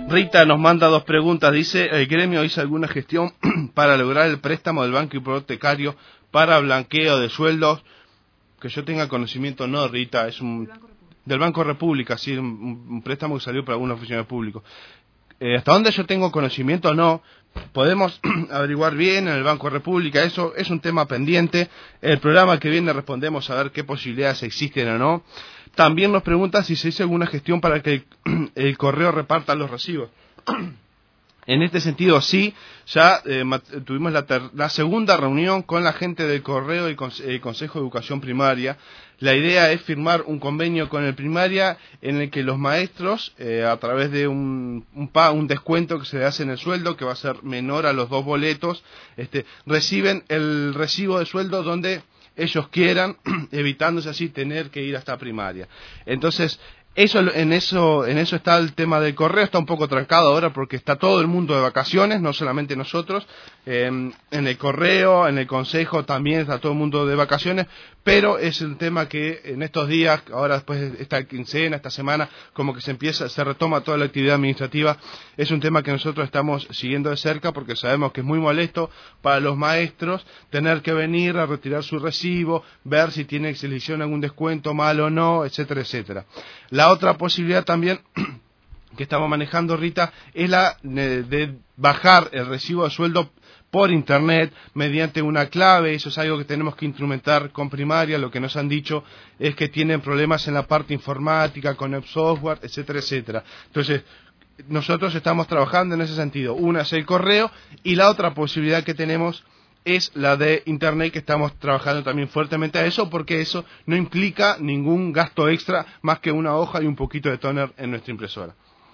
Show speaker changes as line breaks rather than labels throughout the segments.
Rita nos manda dos preguntas. Dice, ¿el gremio hizo alguna gestión para lograr el préstamo del banco hipotecario para blanqueo de sueldos? Que yo tenga conocimiento, no, Rita, es del Banco República, sí, un préstamo que salió para algunos funcionarios públicos. Hasta donde yo tengo conocimiento, no. Podemos averiguar bien en el Banco República, eso es un tema pendiente. El programa que viene respondemos a ver qué posibilidades existen o no. También nos pregunta si se hizo alguna gestión para que el correo reparta los recibos. En este sentido, sí, ya tuvimos la segunda reunión con la gente del correo y el Consejo de Educación Primaria. La idea es firmar un convenio con el primaria en el que los maestros, a través de un descuento que se le hace en el sueldo, que va a ser menor a los 2 boletos, reciben el recibo de sueldo donde ellos quieran, evitándose así tener que ir hasta primaria. Entonces, en eso está el tema del correo. Está un poco trancado ahora porque está todo el mundo de vacaciones, no solamente nosotros. En el correo, en el consejo también está todo el mundo de vacaciones, pero es un tema que en estos días, ahora después de esta quincena, esta semana, como que se retoma toda la actividad administrativa. Es un tema que nosotros estamos siguiendo de cerca porque sabemos que es muy molesto para los maestros tener que venir a retirar su recibo, ver si se le hicieron algún descuento mal o no, etcétera, etcétera. La otra posibilidad también que estamos manejando, Rita, es la de bajar el recibo de sueldo por internet mediante una clave. Eso es algo que tenemos que instrumentar con primaria. Lo que nos han dicho es que tienen problemas en la parte informática, con el software, etcétera, etcétera. Entonces, nosotros estamos trabajando en ese sentido. Una es el correo y la otra posibilidad que tenemos es la de internet, que estamos trabajando también fuertemente a eso, porque eso no implica ningún gasto extra más que una hoja y un poquito de toner en nuestra impresora.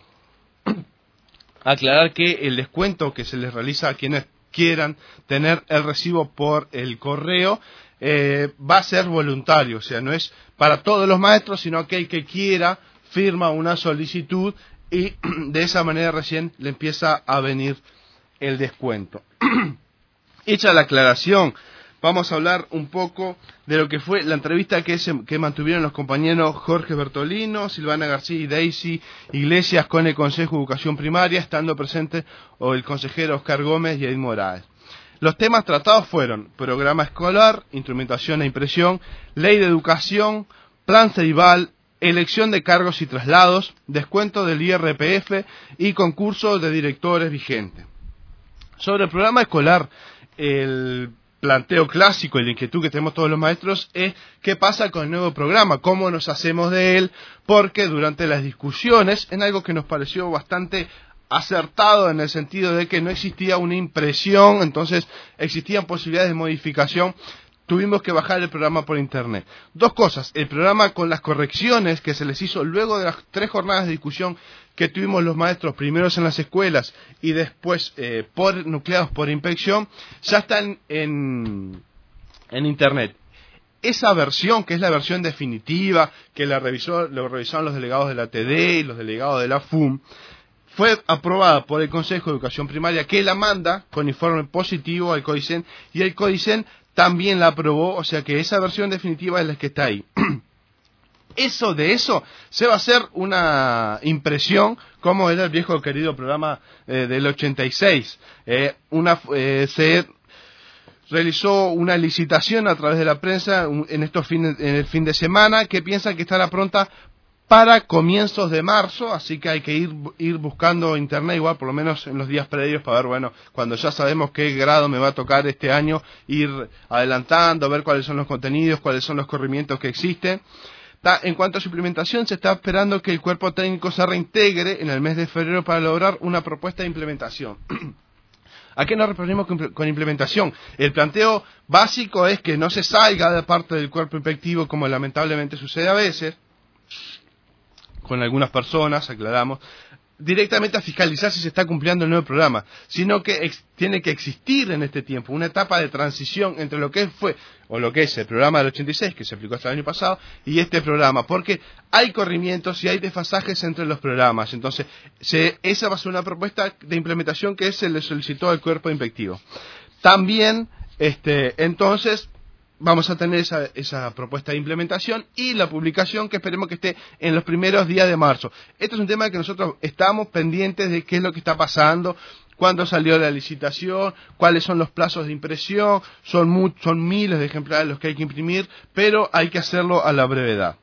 Aclarar que el descuento que se les realiza a quienes quieran tener el recibo por el correo va a ser voluntario, o sea, no es para todos los maestros, sino que el que quiera firma una solicitud y de esa manera recién le empieza a venir el descuento. Hecha la aclaración, vamos a hablar un poco de lo que fue la entrevista que mantuvieron los compañeros Jorge Bertolino, Silvana García y Daisy Iglesias con el Consejo de Educación Primaria, estando presente el consejero Oscar Gómez y Edith Morales. Los temas tratados fueron programa escolar, instrumentación e impresión, ley de educación, plan Ceibal, elección de cargos y traslados, descuento del IRPF y concurso de directores vigente. Sobre el programa escolar, el planteo clásico y la inquietud que tenemos todos los maestros es qué pasa con el nuevo programa, cómo nos hacemos de él, porque durante las discusiones, en algo que nos pareció bastante acertado en el sentido de que no existía una impresión, entonces existían posibilidades de modificación, tuvimos que bajar el programa por internet. Dos cosas, el programa con las correcciones que se les hizo luego de las 3 jornadas de discusión que tuvimos los maestros, primeros en las escuelas y después nucleados por inspección, ya están en internet. Esa versión, que es la versión definitiva, que lo revisaron los delegados de la TD y los delegados de la FUM, fue aprobada por el Consejo de Educación Primaria, que la manda con informe positivo al CODICEN, y el CODICEN también la aprobó, o sea que esa versión definitiva es la que está ahí. De eso se va a hacer una impresión, como era el viejo querido programa del 86. Se realizó una licitación a través de la prensa en el fin de semana, que piensa que estará pronta para comienzos de marzo, así que hay que ir buscando internet igual, por lo menos en los días previos, para ver, bueno, cuando ya sabemos qué grado me va a tocar este año, ir adelantando, ver cuáles son los contenidos, cuáles son los corrimientos que existen. En cuanto a su implementación, se está esperando que el cuerpo técnico se reintegre en el mes de febrero para lograr una propuesta de implementación. ¿A qué nos referimos con implementación? El planteo básico es que no se salga de parte del cuerpo inspectivo, como lamentablemente sucede a veces, con algunas personas, aclaramos, directamente a fiscalizar si se está cumpliendo el nuevo programa, sino que tiene que existir en este tiempo una etapa de transición entre lo que fue o lo que es el programa del 86, que se aplicó hasta el año pasado, y este programa, porque hay corrimientos y hay desfasajes entre los programas. Entonces, esa va a ser una propuesta de implementación que se le solicitó al cuerpo inspectivo. También, entonces, vamos a tener esa propuesta de implementación y la publicación que esperemos que esté en los primeros días de marzo. Este es un tema que nosotros estamos pendientes de qué es lo que está pasando, cuándo salió la licitación, cuáles son los plazos de impresión, son miles de ejemplares los que hay que imprimir, pero hay que hacerlo a la brevedad.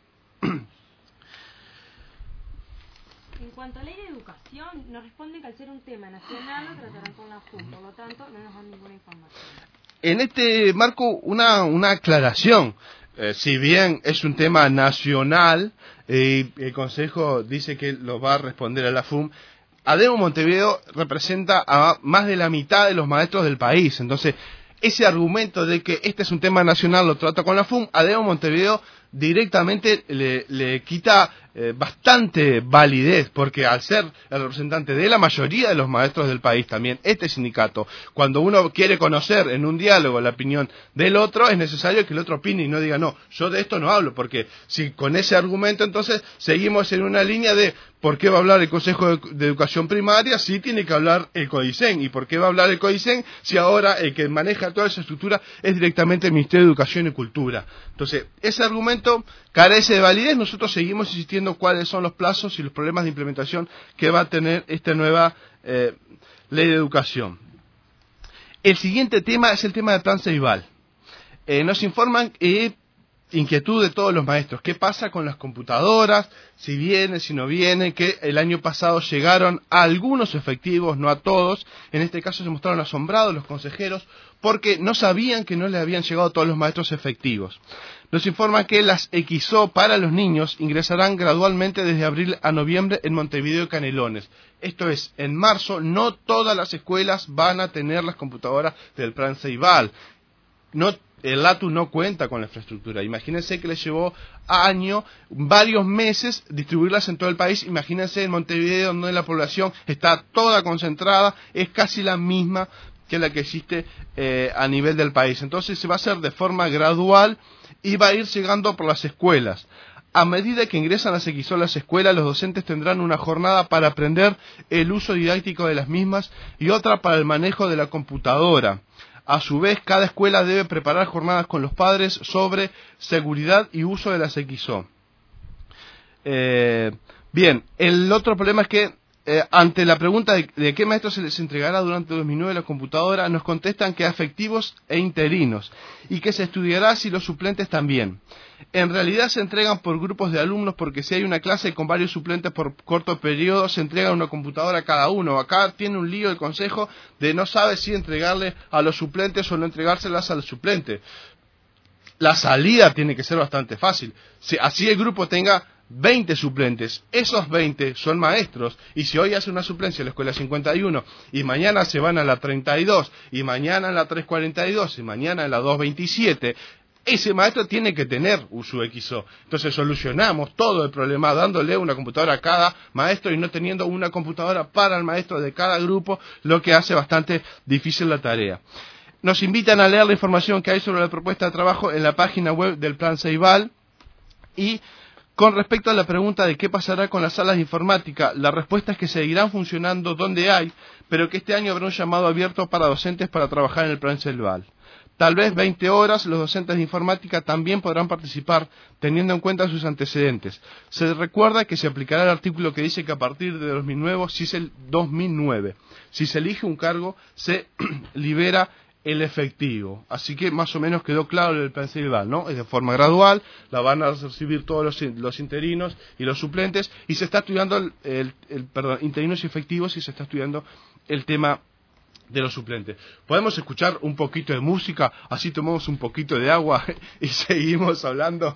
En cuanto a ley de educación, nos responden que al ser un tema nacional lo tratarán con la FUM, por lo tanto no nos dan ninguna información.
En este marco, una aclaración. Si bien es un tema nacional, el Consejo dice que lo va a responder a la FUM, ADEMO Montevideo representa a más de la mitad de los maestros del país. Entonces, ese argumento de que este es un tema nacional lo trata con la FUM, ADEMO Montevideo directamente le quita bastante validez, porque al ser el representante de la mayoría de los maestros del país también, este sindicato, cuando uno quiere conocer en un diálogo la opinión del otro, es necesario que el otro opine y no diga, no, yo de esto no hablo, porque si con ese argumento entonces seguimos en una línea de ¿por qué va a hablar el Consejo de Educación Primaria? Sí tiene que hablar el CODICEN. ¿Y por qué va a hablar el CODICEN si ahora el que maneja toda esa estructura es directamente el Ministerio de Educación y Cultura? Entonces, ese argumento carece de validez. Nosotros seguimos insistiendo cuáles son los plazos y los problemas de implementación que va a tener esta nueva ley de educación. El siguiente tema es el tema del Plan Ceibal. Nos informan inquietud de todos los maestros. ¿Qué pasa con las computadoras? Si vienen, si no vienen, que el año pasado llegaron a algunos efectivos, no a todos. En este caso se mostraron asombrados los consejeros porque no sabían que no le habían llegado a todos los maestros efectivos. Nos informan que las XO para los niños ingresarán gradualmente desde abril a noviembre en Montevideo y Canelones. Esto es, en marzo no todas las escuelas van a tener las computadoras del Plan Ceibal. El LATU no cuenta con la infraestructura. Imagínense que les llevó varios meses distribuirlas en todo el país. Imagínense en Montevideo, donde la población está toda concentrada, es casi la misma que la que existe a nivel del país. Entonces se va a hacer de forma gradual y va a ir llegando por las escuelas. A medida que ingresan las XO a las escuelas, los docentes tendrán una jornada para aprender el uso didáctico de las mismas y otra para el manejo de la computadora. A su vez, cada escuela debe preparar jornadas con los padres sobre seguridad y uso de las XO. Bien, el otro problema es que ante la pregunta de qué maestros se les entregará durante 2009 la computadora, nos contestan que a efectivos e interinos, y que se estudiará si los suplentes también. En realidad se entregan por grupos de alumnos, porque si hay una clase con varios suplentes por corto periodo, se entrega una computadora a cada uno. Acá tiene un lío el consejo de no sabe si entregarle a los suplentes o no entregárselas a los suplentes. La salida tiene que ser bastante fácil. Si así el grupo tenga 20 suplentes, esos 20 son maestros, y si hoy hace una suplencia en la escuela 51 y mañana se van a la 32 y mañana a la 342 y mañana a la 227, ese maestro tiene que tener su XO. Entonces solucionamos todo el problema dándole una computadora a cada maestro y no teniendo una computadora para el maestro de cada grupo, lo que hace bastante difícil la tarea. Nos invitan a leer la información que hay sobre la propuesta de trabajo en la página web del Plan Ceibal. Y con respecto a la pregunta de qué pasará con las salas de informática, la respuesta es que seguirán funcionando donde hay, pero que este año habrá un llamado abierto para docentes para trabajar en el Plan Ceibal. Tal vez 20 horas, los docentes de informática también podrán participar, teniendo en cuenta sus antecedentes. Se recuerda que se aplicará el artículo que dice que a partir de 2009, si se elige un cargo, se libera el efectivo. Así que más o menos quedó claro el Plan Ceibal, ¿no? Es de forma gradual, la van a recibir todos los interinos y los suplentes, y se está estudiando interinos y efectivos, y se está estudiando el tema de los suplentes. Podemos escuchar un poquito de música, así tomamos un poquito de agua y seguimos hablando.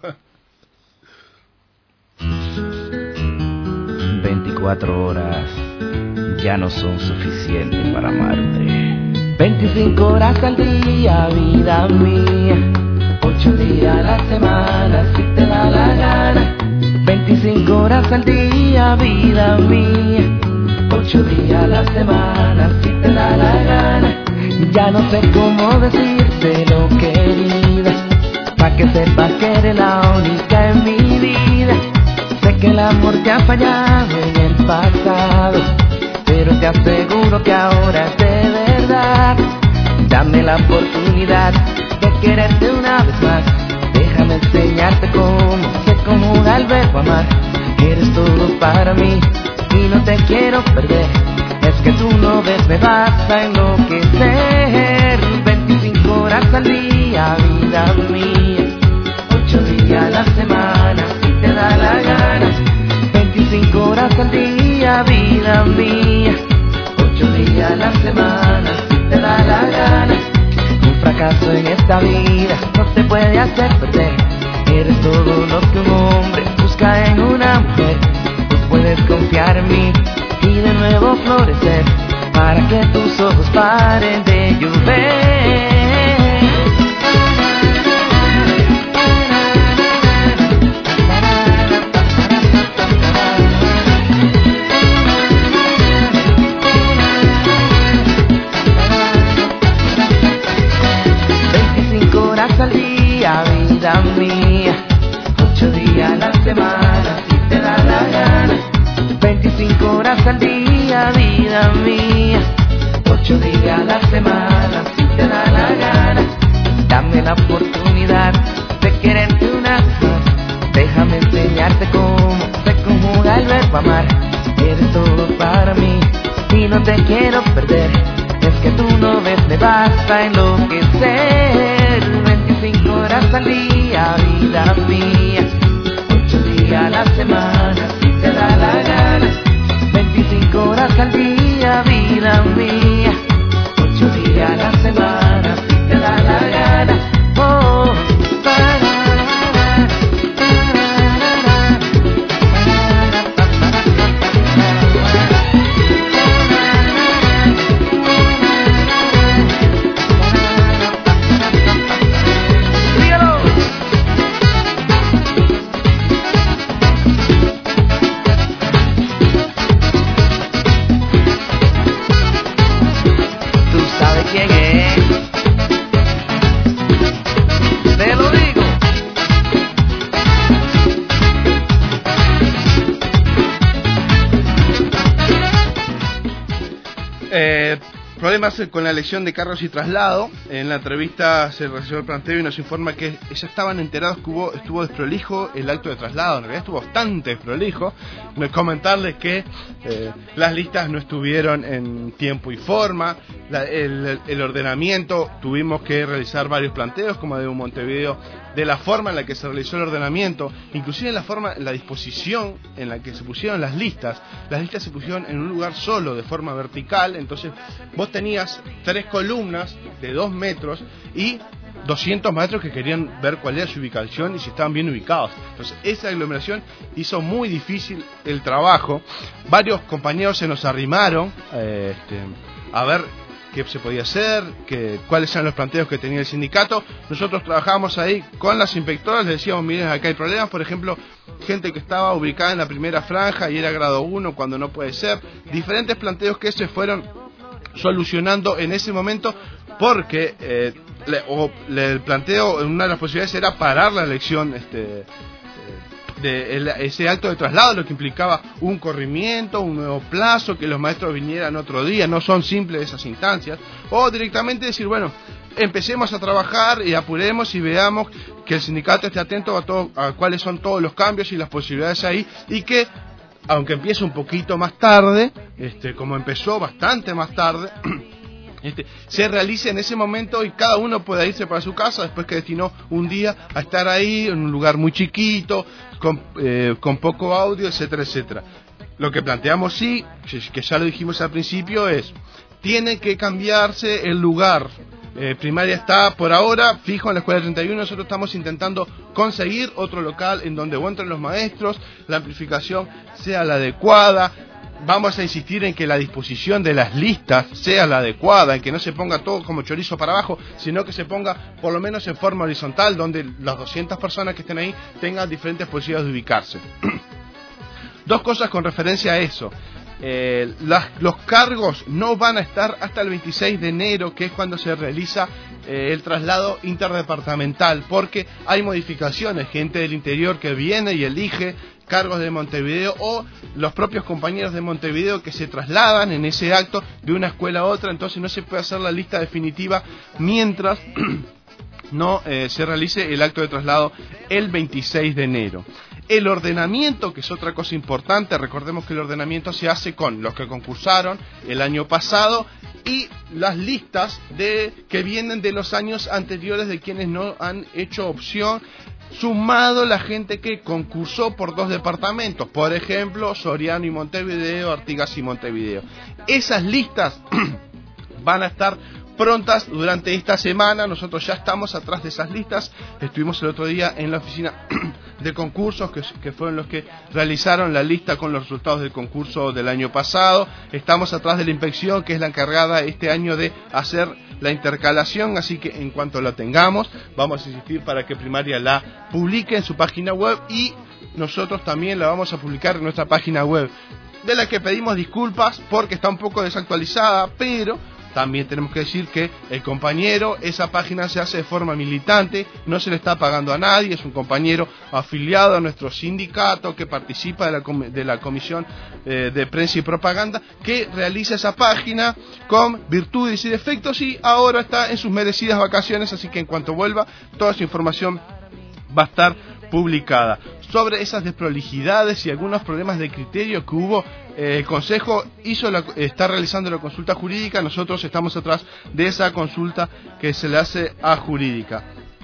24 horas ya no son suficientes para amarte. 25 horas al día, vida mía, 8 días a la semana, si te da la gana. 25 horas al día, vida mía, 8 días a la semana, si te da la gana. Ya no sé cómo decírtelo, querida, pa' que sepas que eres la única en mi vida. Sé que el amor te ha fallado en el pasado, pero te aseguro que ahora es de verdad. Dame la oportunidad de quererte quererte una vez más. Déjame enseñarte cómo se conjuga el verbo amar. Eres todo para mí y no te quiero perder. Es que tú no ves, me vas a enloquecer. 25 horas al día, vida mía, 8 días a la semana, si te da la gana. 25 horas al día, vida mía, 8 días a la semana, si te da la gana. Un fracaso en esta vida no te puede hacer perder. Eres todo lo que un hombre busca en una mujer. Tú puedes confiar en mí y de nuevo florecer, para que tus ojos paren de llover. 25 horas al día, vida mía, 8 días a la semana, si te da la gana. 25 horas al día, vida mía, 8 días a la semana, si te da la gana. Dame la oportunidad de quererte una vez más. Déjame enseñarte cómo se conjuga el verbo amar. Eres todo para mí y no te quiero perder. Es que tú no ves, me vas a enloquecer. 25 horas al día, vida mía, 8 días a la semana, si te da la gana. 25 horas al día, vida mía, 8 días a la semana, si te da la gana. Oh,
Problemas con la elección de carros y traslado. En la entrevista se recibió el planteo y nos informa que ya estaban enterados que estuvo desprolijo el acto de traslado. En realidad estuvo bastante desprolijo. Comentarles que las listas no estuvieron en tiempo y forma. El ordenamiento, tuvimos que realizar varios planteos, como de Montevideo, de la forma en la que se realizó el ordenamiento, inclusive la disposición en la que se pusieron las listas. Las listas se pusieron en un lugar solo, de forma vertical. Entonces vos tenías 3 columnas de 2 metros y 200 maestros que querían ver cuál era su ubicación y si estaban bien ubicados. Entonces esa aglomeración hizo muy difícil el trabajo. Varios compañeros se nos arrimaron a ver qué se podía hacer, cuáles eran los planteos que tenía el sindicato. Nosotros trabajábamos ahí con las inspectoras, les decíamos, miren, acá hay problemas, por ejemplo, gente que estaba ubicada en la primera franja y era grado 1 cuando no puede ser. Diferentes planteos que se fueron solucionando en ese momento, porque el planteo, una de las posibilidades era parar la elección ese acto de traslado, lo que implicaba un corrimiento, un nuevo plazo, que los maestros vinieran otro día. No son simples esas instancias, o directamente decir, bueno, empecemos a trabajar y apuremos y veamos que el sindicato esté atento a cuáles son todos los cambios y las posibilidades ahí, y que aunque empiece un poquito más tarde, como empezó bastante más tarde, se realice en ese momento y cada uno pueda irse para su casa después que destinó un día a estar ahí en un lugar muy chiquito, con poco audio, etcétera, etcétera. Lo que planteamos, sí, que ya lo dijimos al principio, tiene que cambiarse el lugar. Primaria está por ahora fijo en la escuela 31. Nosotros estamos intentando conseguir otro local en donde entren los maestros, la amplificación sea la adecuada. Vamos a insistir en que la disposición de las listas sea la adecuada, en que no se ponga todo como chorizo para abajo, sino que se ponga por lo menos en forma horizontal, donde las 200 personas que estén ahí tengan diferentes posibilidades de ubicarse. 2 cosas con referencia a eso. Los cargos no van a estar hasta el 26 de enero, que es cuando se realiza el traslado interdepartamental, porque hay modificaciones, gente del interior que viene y elige cargos de Montevideo, o los propios compañeros de Montevideo que se trasladan en ese acto de una escuela a otra. Entonces no se puede hacer la lista definitiva mientras no se realice el acto de traslado el 26 de enero. El ordenamiento, que es otra cosa importante, recordemos que el ordenamiento se hace con los que concursaron el año pasado y las listas que vienen de los años anteriores de quienes no han hecho opción, sumado la gente que concursó por 2 departamentos, por ejemplo, Soriano y Montevideo, Artigas y Montevideo. Esas listas van a estar prontas durante esta semana. Nosotros ya estamos atrás de esas listas. Estuvimos el otro día en la oficina de concursos, que fueron los que realizaron la lista con los resultados del concurso del año pasado. Estamos atrás de la inspección, que es la encargada este año de hacer la intercalación, así que en cuanto la tengamos, vamos a insistir para que Primaria la publique en su página web y nosotros también la vamos a publicar en nuestra página web, de la que pedimos disculpas porque está un poco desactualizada, pero también tenemos que decir que el compañero, esa página se hace de forma militante, no se le está pagando a nadie, es un compañero afiliado a nuestro sindicato que participa de la Comisión de Prensa y Propaganda, que realiza esa página con virtudes y defectos y ahora está en sus merecidas vacaciones, así que en cuanto vuelva, toda su información va a estar publicada. Sobre esas desprolijidades y algunos problemas de criterio que hubo, el Consejo está realizando la consulta jurídica. Nosotros estamos atrás de esa consulta que se le hace a jurídica.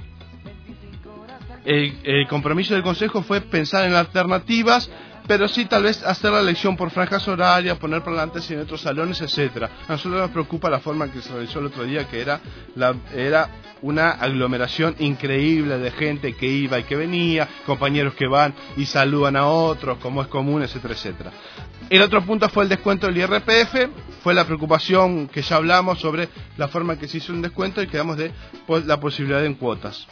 El compromiso del Consejo fue pensar en alternativas, pero sí tal vez hacer la elección por franjas horarias, poner parlantes en otros salones, etcétera. A nosotros nos preocupa la forma en que se realizó el otro día, que era una aglomeración increíble de gente que iba y que venía, compañeros que van y saludan a otros, como es común, etcétera, etcétera. El otro punto fue el descuento del IRPF, fue la preocupación que ya hablamos sobre la forma en que se hizo un descuento y quedamos de la posibilidad en cuotas.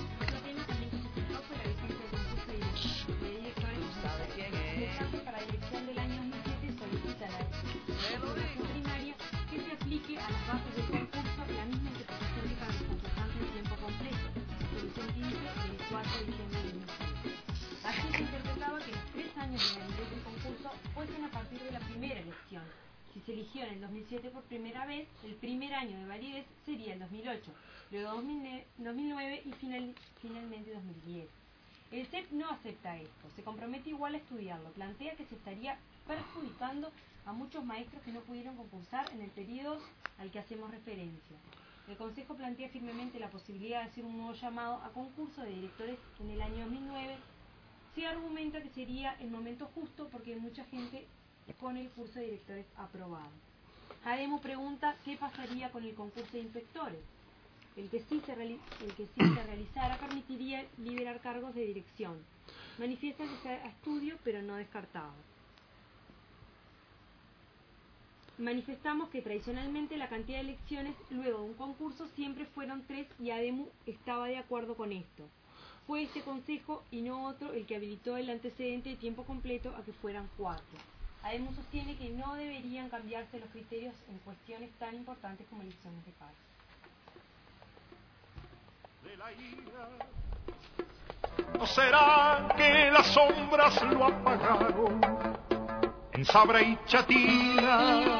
Si se eligió en el 2007 por primera vez, el primer año de validez sería el 2008, luego 2009 y finalmente 2010. El CEP no acepta esto, se compromete igual a estudiarlo, plantea que se estaría perjudicando a muchos maestros que no pudieron concursar en el periodo al que hacemos referencia. El Consejo plantea firmemente la posibilidad de hacer un nuevo llamado a concurso de directores en el año 2009. Se argumenta que sería el momento justo porque hay mucha gente con el curso de directores aprobado. ADEMU pregunta qué pasaría con el concurso de inspectores. El que sí se realizara permitiría liberar cargos de dirección. Manifiesta que sea a estudio, pero no descartado. Manifestamos que tradicionalmente la cantidad de elecciones luego de un concurso siempre fueron 3 y ADEMU estaba de acuerdo con esto. Fue este consejo y no otro el que habilitó el antecedente de tiempo completo a que fueran 4. ADEMU sostiene que no deberían cambiarse los criterios en cuestiones tan importantes como elecciones de paz.
¿No será que las sombras lo apagaron en Sabra y Chatina?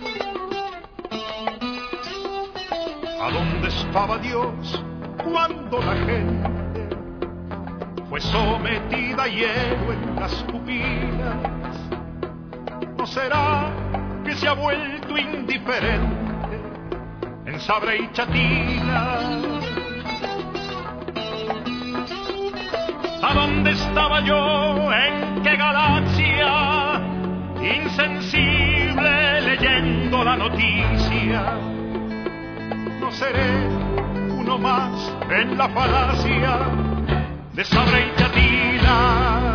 ¿A dónde estaba Dios cuando la gente fue sometida a hielo en las pupilas? ¿No será que se ha vuelto indiferente en Sabra y Chatina? ¿A dónde estaba yo? ¿En qué galaxia? Insensible leyendo la noticia. No seré uno más en la falacia de Sabra y Chatina.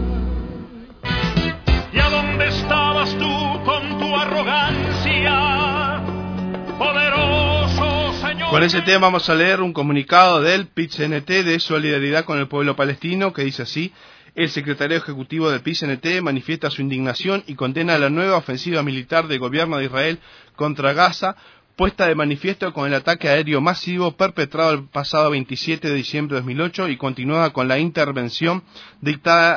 ¿Y a dónde estabas tú con tu arrogancia, poderoso señor?
Con ese tema vamos a leer un comunicado del PIT-CNT de solidaridad con el pueblo palestino que dice así: el secretario ejecutivo del PIT-CNT manifiesta su indignación y condena la nueva ofensiva militar del gobierno de Israel contra Gaza, puesta de manifiesto con el ataque aéreo masivo perpetrado el pasado 27 de diciembre de 2008 y continuada con la intervención dictada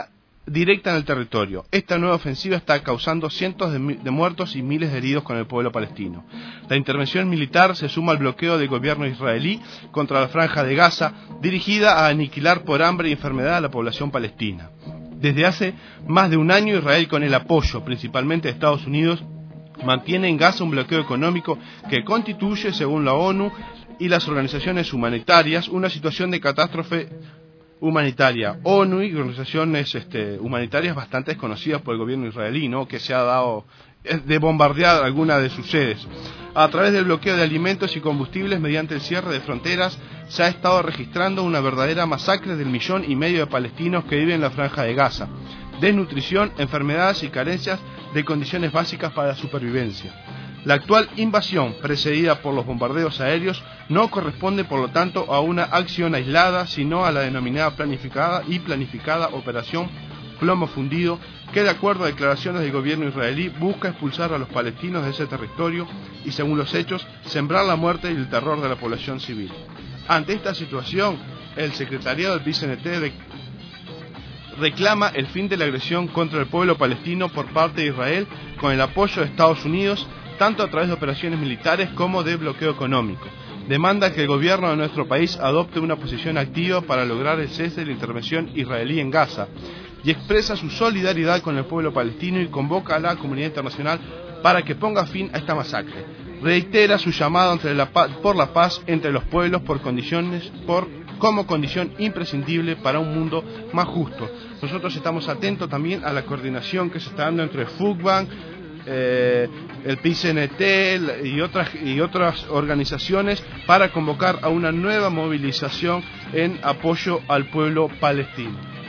directa en el territorio. Esta nueva ofensiva está causando cientos de muertos y miles de heridos con el pueblo palestino. La intervención militar se suma al bloqueo del gobierno israelí contra la Franja de Gaza, dirigida a aniquilar por hambre y enfermedad a la población palestina. Desde hace más de un año, Israel, con el apoyo principalmente de Estados Unidos, mantiene en Gaza un bloqueo económico que constituye, según la ONU y las organizaciones humanitarias, una situación de catástrofe humanitaria. ONU y organizaciones humanitarias bastante desconocidas por el gobierno israelí, ¿no?, que se ha dado de bombardear algunas de sus sedes. A través del bloqueo de alimentos y combustibles mediante el cierre de fronteras, se ha estado registrando una verdadera masacre del 1,5 millones de palestinos que viven en la Franja de Gaza. Desnutrición, enfermedades y carencias de condiciones básicas para la supervivencia. La actual invasión, precedida por los bombardeos aéreos, no corresponde, por lo tanto, a una acción aislada, sino a la denominada planificada Operación Plomo Fundido, que, de acuerdo a declaraciones del gobierno israelí, busca expulsar a los palestinos de ese territorio y, según los hechos, sembrar la muerte y el terror de la población civil. Ante esta situación, el secretariado del PCNT reclama el fin de la agresión contra el pueblo palestino por parte de Israel, con el apoyo de Estados Unidos, tanto a través de operaciones militares como de bloqueo económico. Demanda que el gobierno de nuestro país adopte una posición activa para lograr el cese de la intervención israelí en Gaza, y expresa su solidaridad con el pueblo palestino y convoca a la comunidad internacional para que ponga fin a esta masacre. Reitera su llamado por la paz entre los pueblos como condición imprescindible para un mundo más justo. Nosotros estamos atentos también a la coordinación que se está dando entre FUCBAN, el PCNT y otras organizaciones para convocar a una nueva movilización en apoyo al pueblo palestino.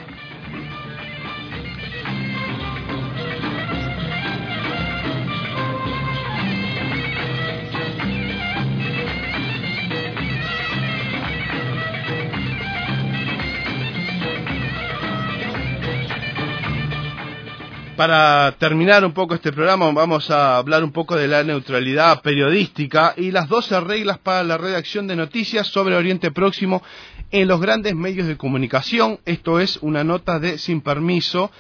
Para terminar un poco este programa, vamos a hablar un poco de la neutralidad periodística y las 12 reglas para la redacción de noticias sobre Oriente Próximo en los grandes medios de comunicación. Esto es una nota de Sin Permiso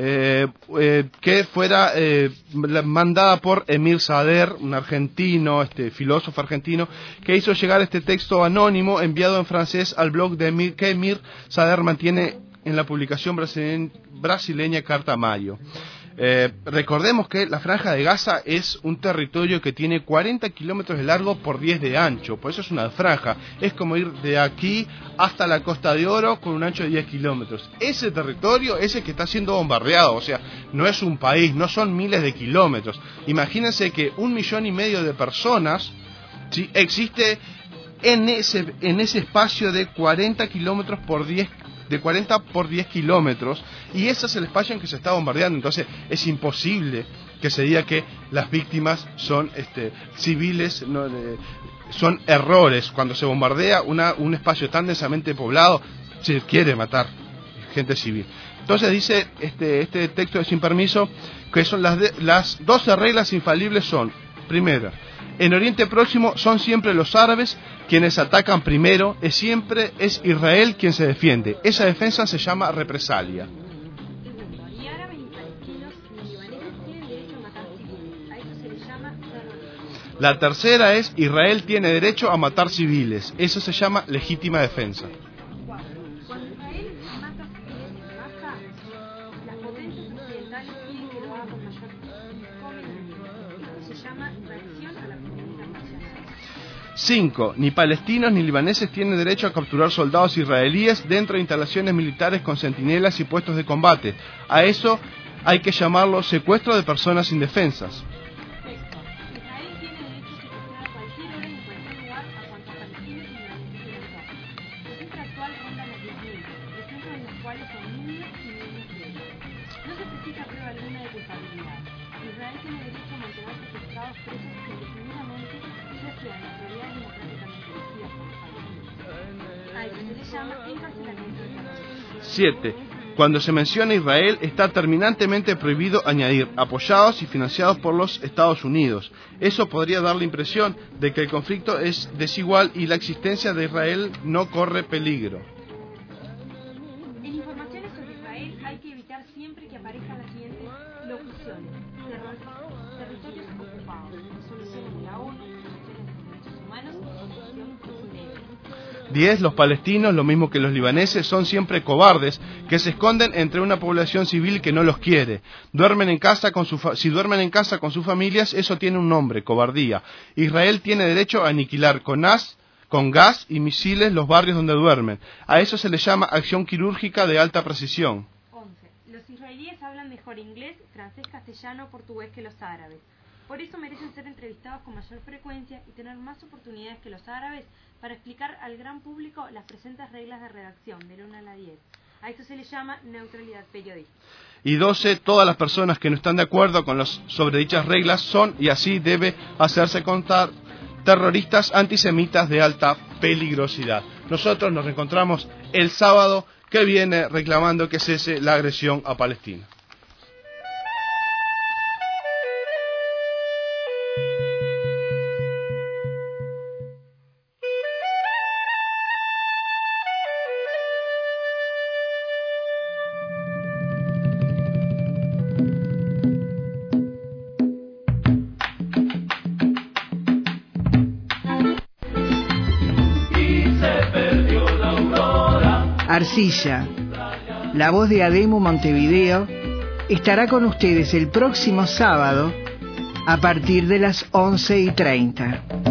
que fuera mandada por Emir Sader, un argentino, filósofo argentino, que hizo llegar este texto anónimo enviado en francés al blog de Emir Sader mantiene en la publicación brasileña Carta Mayo. Recordemos que la Franja de Gaza es un territorio que tiene 40 kilómetros de largo por 10 de ancho, por eso es una franja. Es como ir de aquí hasta la Costa de Oro con un ancho de 10 kilómetros. Ese territorio es el que está siendo bombardeado, o sea, no es un país, no son miles de kilómetros. Imagínense que 1,5 millones de personas, ¿sí?, existe en ese espacio de 40 kilómetros por 10 de 40 por 10 kilómetros, y ese es el espacio en que se está bombardeando. Entonces es imposible que se diga que las víctimas son civiles, no, son errores. Cuando se bombardea un espacio tan densamente poblado, se quiere matar gente civil. Entonces dice este texto de Sin Permiso que son las 12 reglas infalibles son: primera, en Oriente Próximo son siempre los árabes quienes atacan primero, es Israel quien se defiende. Esa defensa se llama represalia.
Segundo, ni árabes ni palestinos ni libaneses tienen derecho a matar civiles. A eso se les llama terrorismo.
La tercera es: Israel tiene derecho a matar civiles. Eso se llama legítima defensa.
Cuatro, cuando Israel mata civiles en masa, las potencias occidentales quieren que lo haga con mayor conveniencia. Esto se llama traición a la comunidad internacional.
5. Ni palestinos ni libaneses tienen derecho a capturar soldados israelíes dentro de instalaciones militares con centinelas y puestos de combate. A eso hay que llamarlo secuestro de personas indefensas.
Sexto, Israel tiene derecho a secuestrar a cualquier hora y en cualquier lugar a cuantos palestinos y libaneses se les toque. La cifra actual ronda los 10.000, decenas de los cuales son niños y niñas de ellos. No se precisa prueba alguna de culpabilidad. Israel tiene derecho a mantener secuestrados presos indefinidamente y gestionar las autoridades democráticamente elegidas por los palestinos. A eso se le llama encarcelamiento de terroristas.
7. Cuando se menciona Israel, está terminantemente prohibido añadir apoyados y financiados por los Estados Unidos. Eso podría dar la impresión de que el conflicto es desigual y la existencia de Israel no corre peligro.
En informaciones sobre Israel hay que evitar siempre Naciones, territorios ocupados, resoluciones de la ONU, violaciones de los derechos humanos y corrupción Geneve.
10. Los palestinos, lo mismo que los libaneses, son siempre cobardes que se esconden entre una población civil que no los quiere. Si duermen en casa con sus familias, eso tiene un nombre: cobardía. Israel tiene derecho a aniquilar con gas y misiles los barrios donde duermen. A eso se le llama acción quirúrgica de alta precisión.
11. Los israelíes hablan mejor inglés, francés, castellano, portugués que los árabes. Por eso merecen ser entrevistados con mayor frecuencia y tener más oportunidades que los árabes para explicar al gran público las presentes reglas de redacción, del 1 a la 10. A esto se le llama neutralidad periodística.
Y 12. Todas las personas que no están de acuerdo sobre dichas reglas son, y así debe hacerse contar, terroristas antisemitas de alta peligrosidad. Nosotros nos reencontramos el sábado que viene reclamando que cese la agresión a Palestina.
Arcilla, la voz de Ademo Montevideo, estará con ustedes el próximo sábado a partir de las 11:30.